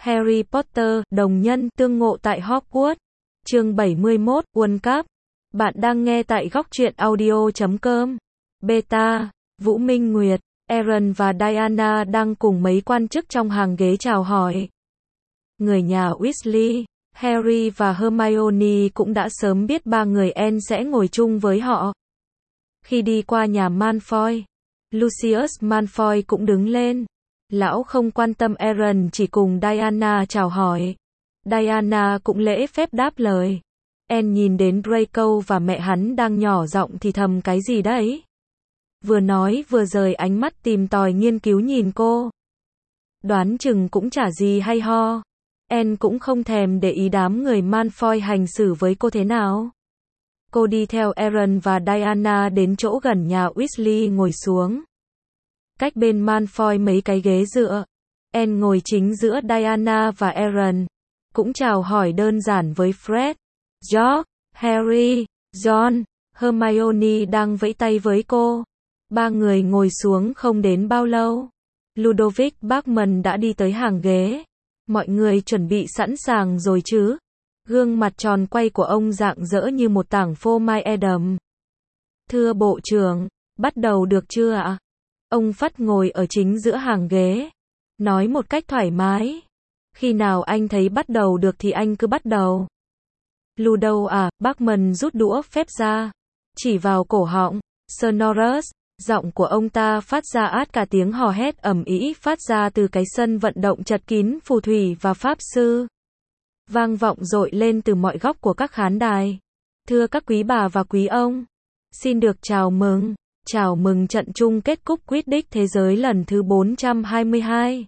Harry Potter, đồng nhân, tương ngộ tại Hogwarts. Chương 71, World Cup. Bạn đang nghe tại góc truyện audio.com. Beta, Vũ Minh Nguyệt, Aaron và Diana đang cùng mấy quan chức trong hàng ghế chào hỏi. Người nhà Weasley, Harry và Hermione cũng đã sớm biết ba người Anne sẽ ngồi chung với họ. Khi đi qua nhà Malfoy, Lucius Malfoy cũng đứng lên. Lão không quan tâm Aaron, chỉ cùng Diana chào hỏi. Diana cũng lễ phép đáp lời. Anne nhìn đến Draco và mẹ hắn đang nhỏ giọng thì thầm cái gì đấy. Vừa nói vừa rời ánh mắt tìm tòi nghiên cứu nhìn cô. Đoán chừng cũng chả gì hay ho. Anne cũng không thèm để ý đám người Malfoy hành xử với cô thế nào. Cô đi theo Aaron và Diana đến chỗ gần nhà Weasley ngồi xuống. Cách bên Malfoy mấy cái ghế dựa. Anne ngồi chính giữa Diana và Aaron. Cũng chào hỏi đơn giản với Fred, George, Harry, Ron. Hermione đang vẫy tay với cô. Ba người ngồi xuống không đến bao lâu. Ludovic Bachman đã đi tới hàng ghế. Mọi người chuẩn bị sẵn sàng rồi chứ? Gương mặt tròn quay của ông rạng rỡ như một tảng phô mai Adam. Thưa Bộ trưởng, bắt đầu được chưa ạ? Ông Phắt ngồi ở chính giữa hàng ghế. Nói một cách thoải mái. Khi nào anh thấy bắt đầu được thì anh cứ bắt đầu. Ludo à, Bachman rút đũa phép ra. Chỉ vào cổ họng. Sonorous. Giọng của ông ta phát ra át cả tiếng hò hét ầm ĩ phát ra từ cái sân vận động chật kín phù thủy và pháp sư. Vang vọng dội lên từ mọi góc của các khán đài. Thưa các quý bà và quý ông, xin được chào mừng trận chung kết cúp Quidditch thế giới lần thứ 422.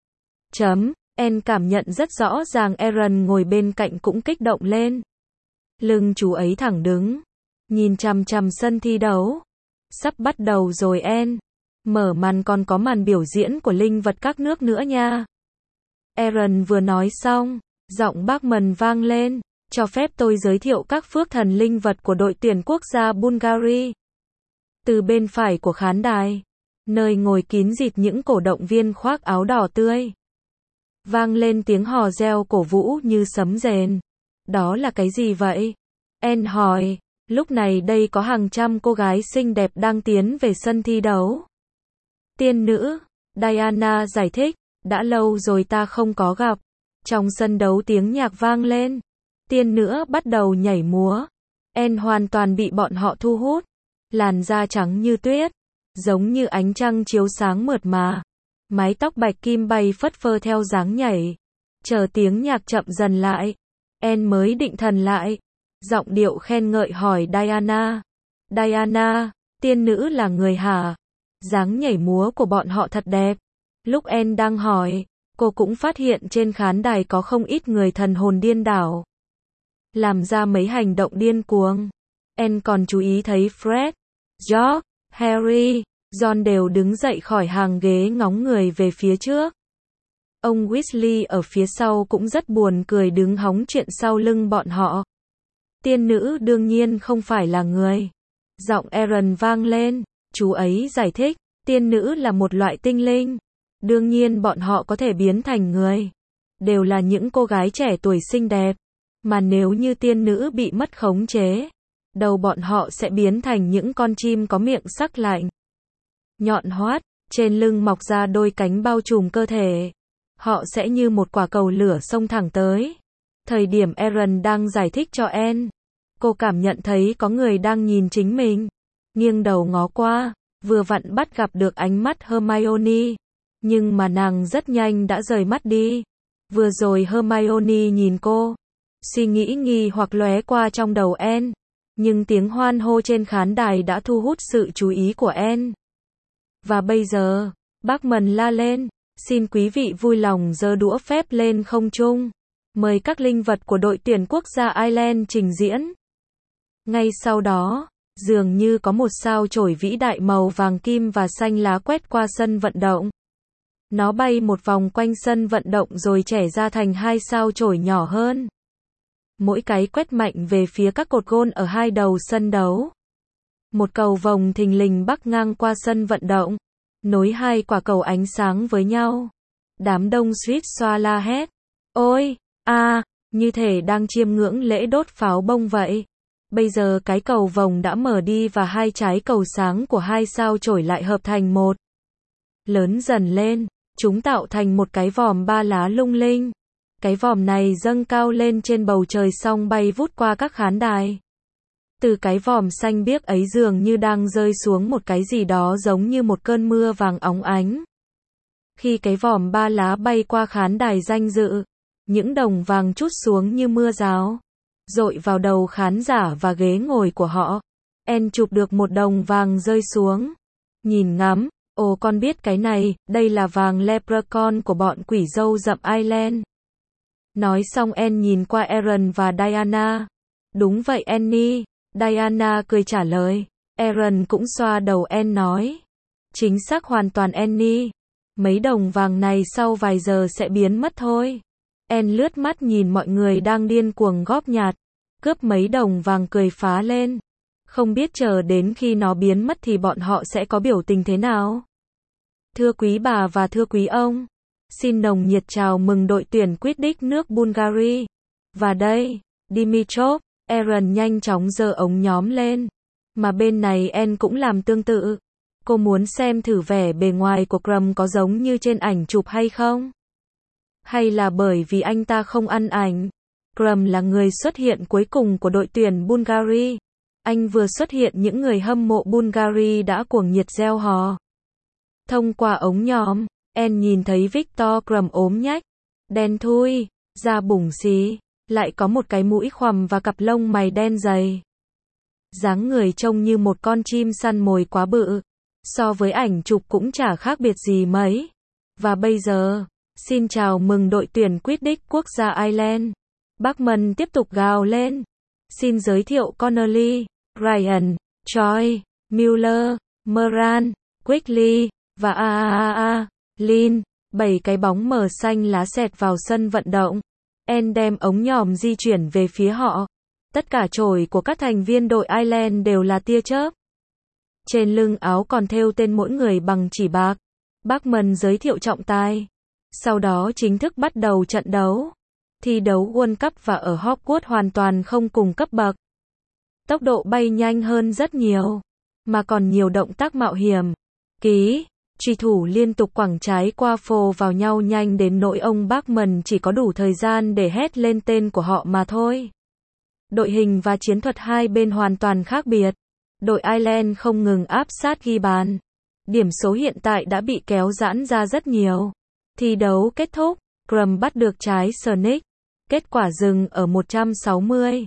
Anne cảm nhận rất rõ ràng Aaron ngồi bên cạnh cũng kích động lên. Lưng chú ấy thẳng đứng, nhìn chằm chằm sân thi đấu. Sắp bắt đầu rồi Anne. Mở màn còn có màn biểu diễn của linh vật các nước nữa nha. Aaron vừa nói xong, giọng Bachman vang lên. Cho phép tôi giới thiệu các phước thần linh vật của đội tuyển quốc gia Bulgaria. Từ bên phải của khán đài, nơi ngồi kín dịt những cổ động viên khoác áo đỏ tươi. Vang lên tiếng hò reo cổ vũ như sấm rền. Đó là cái gì vậy? Anne hỏi. Lúc này đây có hàng trăm cô gái xinh đẹp đang tiến về sân thi đấu. Tiên nữ, Diana giải thích, đã lâu rồi ta không có gặp. Trong sân đấu tiếng nhạc vang lên. Tiên nữ bắt đầu nhảy múa. Anne hoàn toàn bị bọn họ thu hút. Làn da trắng như tuyết, giống như ánh trăng chiếu sáng mượt mà. Mái tóc bạch kim bay phất phơ theo dáng nhảy. Chờ tiếng nhạc chậm dần lại, Anne mới định thần lại. Giọng điệu khen ngợi hỏi Diana. Diana, tiên nữ là người hả? Dáng nhảy múa của bọn họ thật đẹp. Lúc Anne đang hỏi, cô cũng phát hiện trên khán đài có không ít người thần hồn điên đảo. Làm ra mấy hành động điên cuồng. Anne còn chú ý thấy Fred, George, Harry, Ron đều đứng dậy khỏi hàng ghế ngóng người về phía trước. Ông Weasley ở phía sau cũng rất buồn cười đứng hóng chuyện sau lưng bọn họ. Tiên nữ đương nhiên không phải là người. Giọng Aaron vang lên, chú ấy giải thích, tiên nữ là một loại tinh linh. Đương nhiên bọn họ có thể biến thành người. Đều là những cô gái trẻ tuổi xinh đẹp. Mà nếu như tiên nữ bị mất khống chế, đầu bọn họ sẽ biến thành những con chim có miệng sắc lạnh. Nhọn hoắt, trên lưng mọc ra đôi cánh bao trùm cơ thể. Họ sẽ như một quả cầu lửa xông thẳng tới. Thời điểm Aaron đang giải thích cho Anne, cô cảm nhận thấy có người đang nhìn chính mình. Nghiêng đầu ngó qua, vừa vặn bắt gặp được ánh mắt Hermione. Nhưng mà nàng rất nhanh đã rời mắt đi. Vừa rồi Hermione nhìn cô. Suy nghĩ nghi hoặc lóe qua trong đầu Anne. Nhưng tiếng hoan hô trên khán đài đã thu hút sự chú ý của Anne. Và bây giờ, Bachman la lên. Xin quý vị vui lòng giơ đũa phép lên không trung. Mời các linh vật của đội tuyển quốc gia Ireland trình diễn. Ngay sau đó, dường như có một sao chổi vĩ đại màu vàng kim và xanh lá quét qua sân vận động. Nó bay một vòng quanh sân vận động rồi chẻ ra thành hai sao chổi nhỏ hơn. Mỗi cái quét mạnh về phía các cột gôn ở hai đầu sân đấu. Một cầu vồng thình lình bắc ngang qua sân vận động, nối hai quả cầu ánh sáng với nhau. Đám đông suýt xoa la hét. Ôi, như thể đang chiêm ngưỡng lễ đốt pháo bông vậy. Bây giờ cái cầu vồng đã mở đi và hai trái cầu sáng của hai sao chổi lại hợp thành một. Lớn dần lên, chúng tạo thành một cái vòm ba lá lung linh. Cái vòm này dâng cao lên trên bầu trời xong bay vút qua các khán đài. Từ cái vòm xanh biếc ấy dường như đang rơi xuống một cái gì đó giống như một cơn mưa vàng óng ánh. Khi cái vòm ba lá bay qua khán đài danh dự, những đồng vàng trút xuống như mưa rào, dội vào đầu khán giả và ghế ngồi của họ. En chụp được một đồng vàng rơi xuống. Nhìn ngắm, ồ con biết cái này, đây là vàng leprechaun của bọn quỷ râu rậm Ireland. Nói xong En nhìn qua Aaron và Diana. Đúng vậy Annie, Diana cười trả lời. Aaron cũng xoa đầu En nói. Chính xác hoàn toàn Annie. Mấy đồng vàng này sau vài giờ sẽ biến mất thôi. En lướt mắt nhìn mọi người đang điên cuồng góp nhặt, cướp mấy đồng vàng cười phá lên. Không biết chờ đến khi nó biến mất thì bọn họ sẽ có biểu tình thế nào. Thưa quý bà và thưa quý ông, xin nồng nhiệt chào mừng đội tuyển Quidditch nước Bulgaria. Và đây, Dimitrov, Aaron nhanh chóng giơ ống nhóm lên. Mà bên này En cũng làm tương tự. Cô muốn xem thử vẻ bề ngoài của Crumb có giống như trên ảnh chụp hay không? Hay là bởi vì anh ta không ăn ảnh? Crumb là người xuất hiện cuối cùng của đội tuyển Bulgaria. Anh vừa xuất hiện những người hâm mộ Bulgaria đã cuồng nhiệt reo hò. Thông qua ống nhòm, En nhìn thấy Victor Crumb ốm nhách, đen thui, da bủng xí, lại có một cái mũi khoằm và cặp lông mày đen dày. Dáng người trông như một con chim săn mồi quá bự. So với ảnh chụp cũng chả khác biệt gì mấy. Và bây giờ, xin chào mừng đội tuyển Quidditch quốc gia Ireland. Bachman tiếp tục gào lên. Xin giới thiệu Connolly, Ryan, Troy, Mueller, Moran, Quigley, và Lynn. 7 cái bóng mờ xanh lá xẹt vào sân vận động. En đem ống nhòm di chuyển về phía họ. Tất cả chổi của các thành viên đội Ireland đều là tia chớp. Trên lưng áo còn thêu tên mỗi người bằng chỉ bạc. Bachman giới thiệu trọng tài. Sau đó chính thức bắt đầu trận đấu. Thi đấu World Cup và ở Hogwarts hoàn toàn không cùng cấp bậc. Tốc độ bay nhanh hơn rất nhiều. Mà còn nhiều động tác mạo hiểm. Truy thủ liên tục quẳng trái qua phồ vào nhau nhanh đến nỗi ông Bachman chỉ có đủ thời gian để hét lên tên của họ mà thôi. Đội hình và chiến thuật hai bên hoàn toàn khác biệt. Đội Ireland không ngừng áp sát ghi bàn. Điểm số hiện tại đã bị kéo giãn ra rất nhiều. Thi đấu kết thúc, Crumb bắt được trái Sonic. Kết quả dừng ở 160.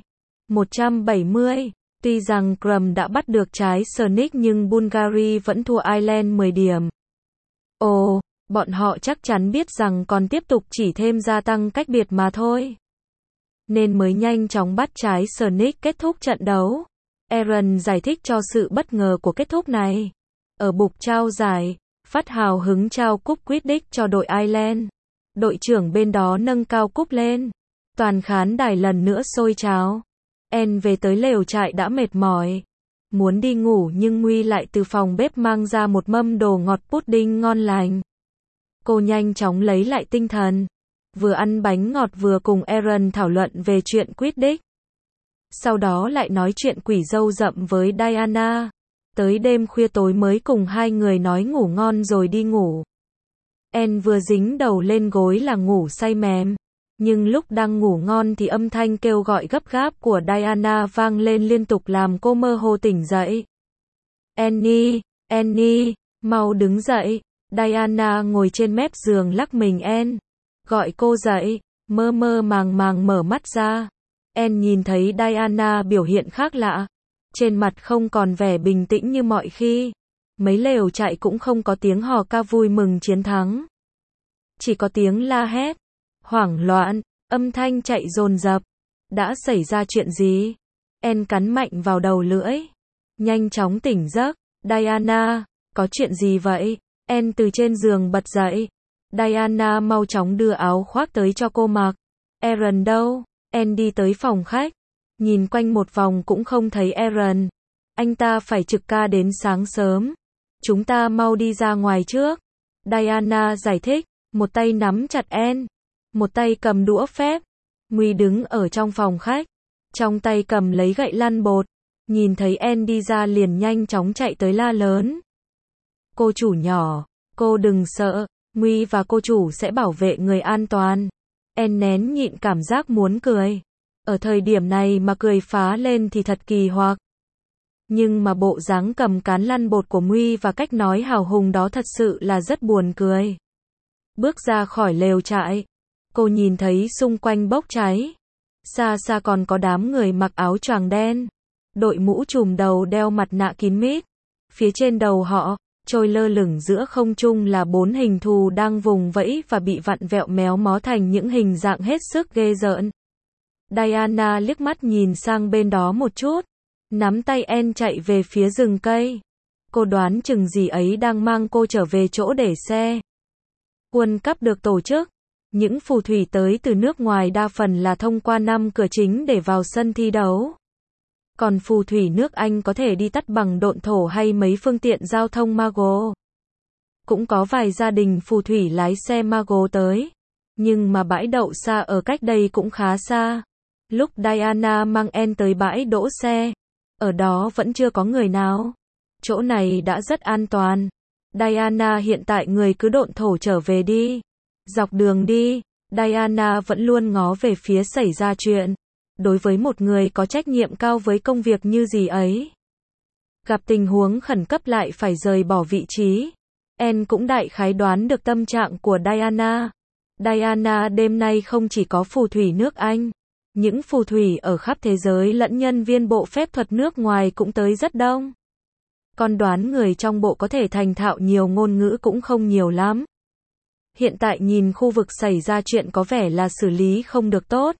170. Tuy rằng Crumb đã bắt được trái Sonic nhưng Bulgaria vẫn thua Ireland 10 điểm. Ồ, bọn họ chắc chắn biết rằng còn tiếp tục chỉ thêm gia tăng cách biệt mà thôi. Nên mới nhanh chóng bắt trái Sonic kết thúc trận đấu. Aaron giải thích cho sự bất ngờ của kết thúc này. Ở bục trao giải, phát hào hứng trao cúp Quidditch cho đội Ireland. Đội trưởng bên đó nâng cao cúp lên. Toàn khán đài lần nữa sôi trào. En về tới lều trại đã mệt mỏi. Muốn đi ngủ nhưng Nguy lại từ phòng bếp mang ra một mâm đồ ngọt pudding ngon lành. Cô nhanh chóng lấy lại tinh thần. Vừa ăn bánh ngọt vừa cùng Aaron thảo luận về chuyện Quidditch. Sau đó lại nói chuyện quỷ râu rậm với Diana. Tới đêm khuya tối mới cùng hai người nói ngủ ngon rồi đi ngủ. En vừa dính đầu lên gối là ngủ say mềm. Nhưng lúc đang ngủ ngon thì âm thanh kêu gọi gấp gáp của Diana vang lên liên tục làm cô mơ hồ tỉnh dậy. Annie, Annie, mau đứng dậy. Diana ngồi trên mép giường lắc mình En. Gọi cô dậy, mơ mơ màng màng mở mắt ra. En nhìn thấy Diana biểu hiện khác lạ. Trên mặt không còn vẻ bình tĩnh như mọi khi. Mấy lều trại cũng không có tiếng hò ca vui mừng chiến thắng. Chỉ có tiếng la hét, hoảng loạn, âm thanh chạy dồn dập. Đã xảy ra chuyện gì? En cắn mạnh vào đầu lưỡi. Nhanh chóng tỉnh giấc. Diana, có chuyện gì vậy? En từ trên giường bật dậy. Diana mau chóng đưa áo khoác tới cho cô mặc. Aaron đâu? En đi tới phòng khách. Nhìn quanh một vòng cũng không thấy Aaron. Anh ta phải trực ca đến sáng sớm. Chúng ta mau đi ra ngoài trước. Diana giải thích, một tay nắm chặt En. một tay cầm đũa phép. Nguy đứng ở trong phòng khách, trong tay cầm lấy gậy lăn bột. Nhìn thấy Anne đi ra liền nhanh chóng chạy tới la lớn. Cô chủ nhỏ, cô đừng sợ, Nguy và cô chủ sẽ bảo vệ người an toàn. Anne nén nhịn cảm giác muốn cười. Ở thời điểm này mà cười phá lên thì thật kỳ hoặc. Nhưng mà bộ dáng cầm cán lăn bột của Nguy và cách nói hào hùng đó thật sự là rất buồn cười. Bước ra khỏi lều trại, cô nhìn thấy xung quanh bốc cháy. Xa xa còn có đám người mặc áo choàng đen, đội mũ trùm đầu đeo mặt nạ kín mít. Phía trên đầu họ, trôi lơ lửng giữa không trung là 4 hình thù đang vùng vẫy và bị vặn vẹo méo mó thành những hình dạng hết sức ghê rợn. Diana liếc mắt nhìn sang bên đó một chút, nắm tay Anne chạy về phía rừng cây. Cô đoán chừng gì ấy đang mang cô trở về chỗ để xe. World Cup được tổ chức. Những phù thủy tới từ nước ngoài đa phần là thông qua 5 cửa chính để vào sân thi đấu. Còn phù thủy nước Anh có thể đi tắt bằng độn thổ hay mấy phương tiện giao thông Mago. Cũng có vài gia đình phù thủy lái xe Mago tới. Nhưng mà bãi đậu xa ở cách đây cũng khá xa. Lúc Diana mang Anne tới bãi đỗ xe, ở đó vẫn chưa có người nào. Chỗ này đã rất an toàn. Diana hiện tại người cứ độn thổ trở về đi. Dọc đường đi, Diana vẫn luôn ngó về phía xảy ra chuyện. Đối với một người có trách nhiệm cao với công việc như gì ấy, gặp tình huống khẩn cấp lại phải rời bỏ vị trí. Anne cũng đại khái đoán được tâm trạng của Diana. Diana, đêm nay không chỉ có phù thủy nước Anh, những phù thủy ở khắp thế giới lẫn nhân viên bộ phép thuật nước ngoài cũng tới rất đông. Con đoán người trong bộ có thể thành thạo nhiều ngôn ngữ cũng không nhiều lắm. Hiện tại nhìn khu vực xảy ra chuyện có vẻ là xử lý không được tốt.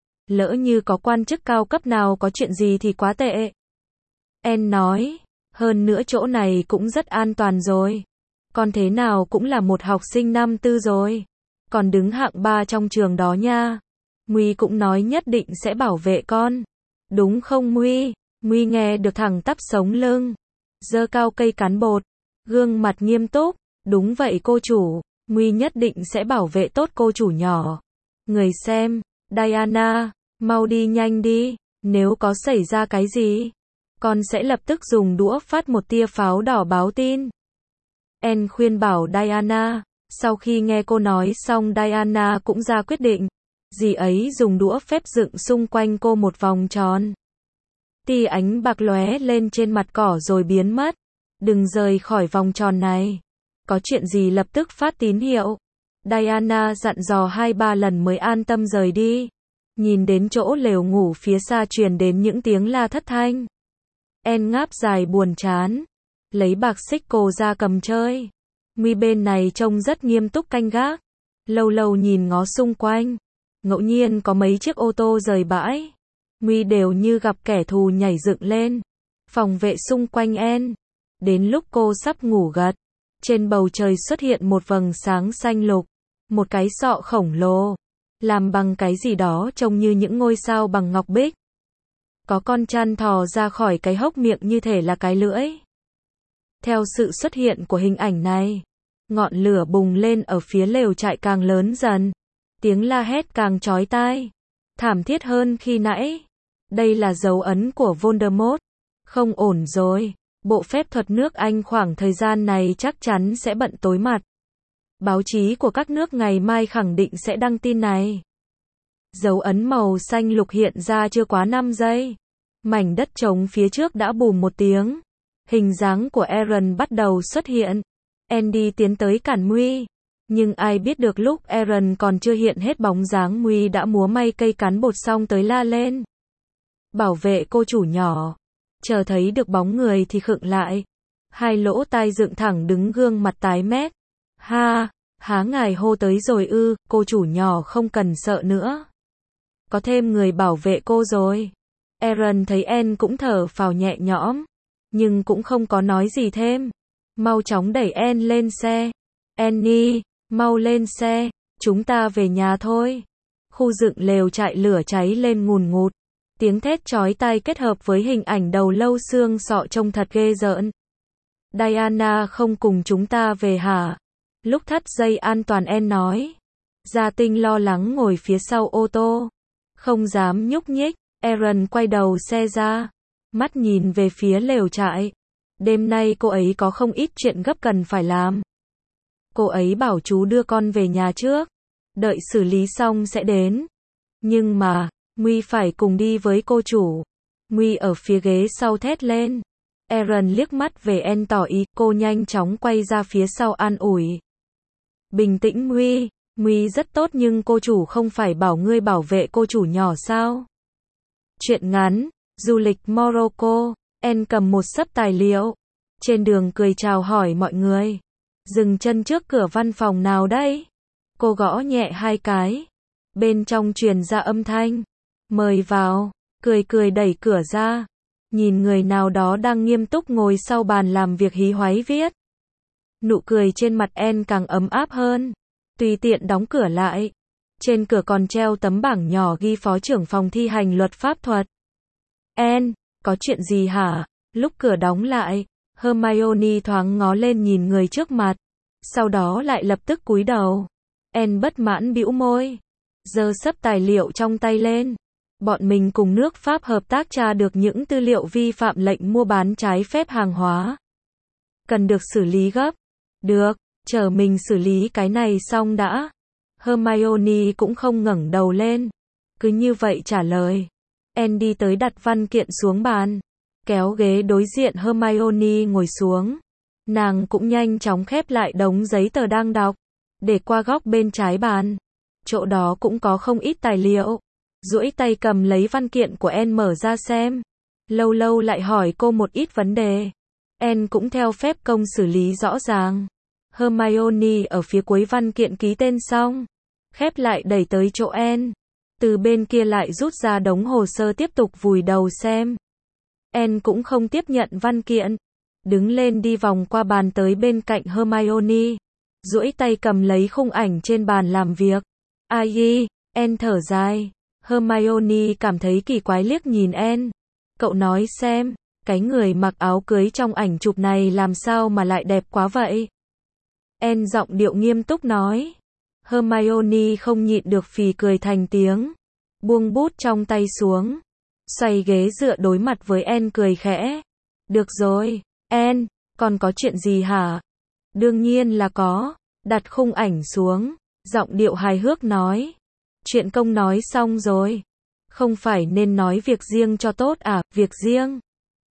Lỡ như có quan chức cao cấp nào có chuyện gì thì quá tệ. Anne nói, hơn nữa chỗ này cũng rất an toàn rồi. Con thế nào cũng là một học sinh năm tư rồi. Còn đứng hạng 3 trong trường đó nha. Nguy cũng nói nhất định sẽ bảo vệ con. Đúng không Nguy? Nguy nghe được thẳng tắp sống lưng. Giơ cao cây cán bột. Gương mặt nghiêm túc. Đúng vậy cô chủ. Nguy nhất định sẽ bảo vệ tốt cô chủ nhỏ. Người xem, Diana, mau đi nhanh đi. Nếu có xảy ra cái gì, con sẽ lập tức dùng đũa phát một tia pháo đỏ báo tin. Anne khuyên bảo Diana. Sau khi nghe cô nói xong Diana cũng ra quyết định. Dì ấy dùng đũa phép dựng xung quanh cô một vòng tròn. Tia ánh bạc lóe lên trên mặt cỏ rồi biến mất. Đừng rời khỏi vòng tròn này. Có chuyện gì lập tức phát tín hiệu. Diana dặn dò 2-3 lần mới an tâm rời đi. Nhìn đến chỗ lều ngủ phía xa truyền đến những tiếng la thất thanh. Anne ngáp dài buồn chán. Lấy bạc xích cô ra cầm chơi. Nguy bên này trông rất nghiêm túc canh gác. Lâu lâu nhìn ngó xung quanh. Ngẫu nhiên có mấy chiếc ô tô rời bãi. Nguy đều như gặp kẻ thù nhảy dựng lên. Phòng vệ xung quanh Anne. Đến lúc cô sắp ngủ gật, trên bầu trời xuất hiện một vầng sáng xanh lục. Một cái sọ khổng lồ. Làm bằng cái gì đó trông như những ngôi sao bằng ngọc bích. Có con chăn thò ra khỏi cái hốc miệng như thể là cái lưỡi. Theo sự xuất hiện của hình ảnh này, ngọn lửa bùng lên ở phía lều trại càng lớn dần. Tiếng la hét càng chói tai. Thảm thiết hơn khi nãy. Đây là dấu ấn của Voldemort. Không ổn rồi. Bộ phép thuật nước Anh khoảng thời gian này chắc chắn sẽ bận tối mặt. Báo chí của các nước ngày mai khẳng định sẽ đăng tin này. Dấu ấn màu xanh lục hiện ra chưa quá 5 giây. Mảnh đất trống phía trước đã bùm một tiếng. Hình dáng của Aaron bắt đầu xuất hiện. Andy tiến tới cản Nguy. Nhưng ai biết được lúc Aaron còn chưa hiện hết bóng dáng Nguy đã múa may cây cán bột xong tới la lên. Bảo vệ cô chủ nhỏ. Chờ thấy được bóng người thì khựng lại. Hai lỗ tai dựng thẳng đứng gương mặt tái mét. Há ngài hô tới rồi ư, cô chủ nhỏ không cần sợ nữa. Có thêm người bảo vệ cô rồi. Aaron thấy Anne cũng thở phào nhẹ nhõm. Nhưng cũng không có nói gì thêm. Mau chóng đẩy Anne lên xe. Annie, mau lên xe, chúng ta về nhà thôi. Khu dựng lều trại lửa cháy lên ngùn ngụt. Tiếng thét chói tai kết hợp với hình ảnh đầu lâu xương sọ trông thật ghê rợn. Diana không cùng chúng ta về hả? Lúc thắt dây an toàn Anne nói. Gia Tinh lo lắng ngồi phía sau ô tô, không dám nhúc nhích. Aaron quay đầu xe ra, mắt nhìn về phía lều trại. Đêm nay cô ấy có không ít chuyện gấp cần phải làm. Cô ấy bảo chú đưa con về nhà trước, đợi xử lý xong sẽ đến. Nhưng mà, Nguy phải cùng đi với cô chủ. Nguy ở phía ghế sau thét lên. Aaron liếc mắt về En tỏ ý, cô nhanh chóng quay ra phía sau an ủi. Bình tĩnh Nguy, Nguy rất tốt nhưng cô chủ không phải bảo ngươi bảo vệ cô chủ nhỏ sao? Chuyện ngắn, du lịch Morocco, En cầm một xấp tài liệu. Trên đường cười chào hỏi mọi người. Dừng chân trước cửa văn phòng nào đây? Cô gõ nhẹ 2 cái. Bên trong truyền ra âm thanh. Mời vào, cười cười đẩy cửa ra. Nhìn người nào đó đang nghiêm túc ngồi sau bàn làm việc hí hoáy viết. Nụ cười trên mặt En càng ấm áp hơn. Tùy tiện đóng cửa lại. Trên cửa còn treo tấm bảng nhỏ ghi phó trưởng phòng thi hành luật pháp thuật. En, có chuyện gì hả? Lúc cửa đóng lại, Hermione thoáng ngó lên nhìn người trước mặt. Sau đó lại lập tức cúi đầu. En bất mãn bĩu môi. Giơ xấp tài liệu trong tay lên. Bọn mình cùng nước Pháp hợp tác tra được những tư liệu vi phạm lệnh mua bán trái phép hàng hóa. Cần được xử lý gấp. Được, chờ mình xử lý cái này xong đã. Hermione cũng không ngẩng đầu lên. Cứ như vậy trả lời. En đi tới đặt văn kiện xuống bàn. Kéo ghế đối diện Hermione ngồi xuống. Nàng cũng nhanh chóng khép lại đống giấy tờ đang đọc. Để qua góc bên trái bàn. Chỗ đó cũng có không ít tài liệu. Duỗi tay cầm lấy văn kiện của En mở ra xem. Lâu lâu lại hỏi cô một ít vấn đề. En cũng theo phép công xử lý rõ ràng. Hermione ở phía cuối văn kiện ký tên xong. Khép lại đẩy tới chỗ En. Từ bên kia lại rút ra đống hồ sơ tiếp tục vùi đầu xem. En cũng không tiếp nhận văn kiện. Đứng lên đi vòng qua bàn tới bên cạnh Hermione. Duỗi tay cầm lấy khung ảnh trên bàn làm việc. Ai, En thở dài. Hermione cảm thấy kỳ quái liếc nhìn En. Cậu nói xem, cái người mặc áo cưới trong ảnh chụp này làm sao mà lại đẹp quá vậy? En giọng điệu nghiêm túc nói. Hermione không nhịn được phì cười thành tiếng. Buông bút trong tay xuống. Xoay ghế dựa đối mặt với En cười khẽ. Được rồi, En, còn có chuyện gì hả? Đương nhiên là có. Đặt khung ảnh xuống. Giọng điệu hài hước nói. Chuyện công nói xong rồi. Không phải nên nói việc riêng cho tốt à, việc riêng.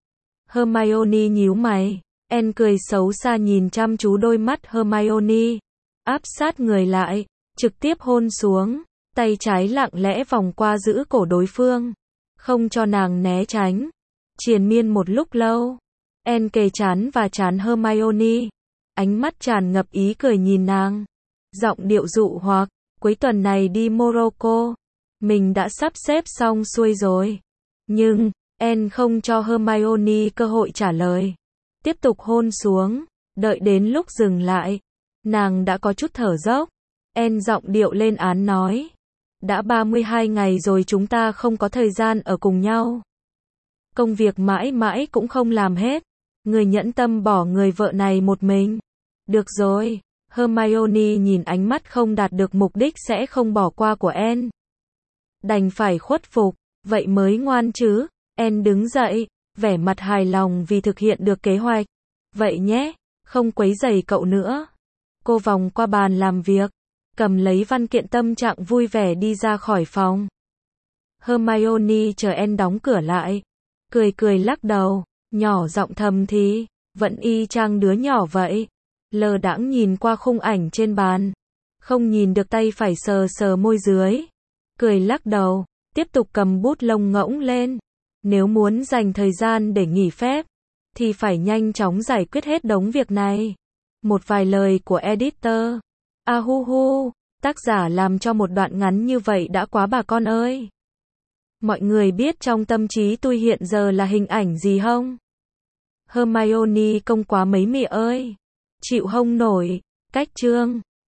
Hermione nhíu mày. En cười xấu xa nhìn chăm chú đôi mắt Hermione. Áp sát người lại, trực tiếp hôn xuống. Tay trái lặng lẽ vòng qua giữ cổ đối phương. Không cho nàng né tránh. Triền miên một lúc lâu. En kề trán và trán Hermione. Ánh mắt tràn ngập ý cười nhìn nàng. Giọng điệu dụ hoặc. Cuối tuần này đi Morocco. Mình đã sắp xếp xong xuôi rồi. Nhưng, En không cho Hermione cơ hội trả lời. Tiếp tục hôn xuống. Đợi đến lúc dừng lại. Nàng đã có chút thở dốc. En giọng điệu lên án nói. Đã 32 ngày rồi chúng ta không có thời gian ở cùng nhau. Công việc mãi mãi cũng không làm hết. Người nhẫn tâm bỏ người vợ này một mình. Được rồi. Hermione nhìn ánh mắt không đạt được mục đích sẽ không bỏ qua của En. Đành phải khuất phục, vậy mới ngoan chứ. En đứng dậy, vẻ mặt hài lòng vì thực hiện được kế hoạch. Vậy nhé, không quấy rầy cậu nữa. Cô vòng qua bàn làm việc, cầm lấy văn kiện tâm trạng vui vẻ đi ra khỏi phòng. Hermione chờ En đóng cửa lại. Cười cười lắc đầu, nhỏ giọng thầm thì, vẫn y chang đứa nhỏ vậy. Lờ đãng nhìn qua khung ảnh trên bàn. Không nhìn được tay phải sờ sờ môi dưới. Cười lắc đầu, tiếp tục cầm bút lông ngỗng lên. Nếu muốn dành thời gian để nghỉ phép, thì phải nhanh chóng giải quyết hết đống việc này. Một vài lời của editor. Hu hu, tác giả làm cho một đoạn ngắn như vậy đã quá bà con ơi. Mọi người biết trong tâm trí tôi hiện giờ là hình ảnh gì không? Hermione công quá mấy mẹ ơi. Chịu không nổi. Cách chương.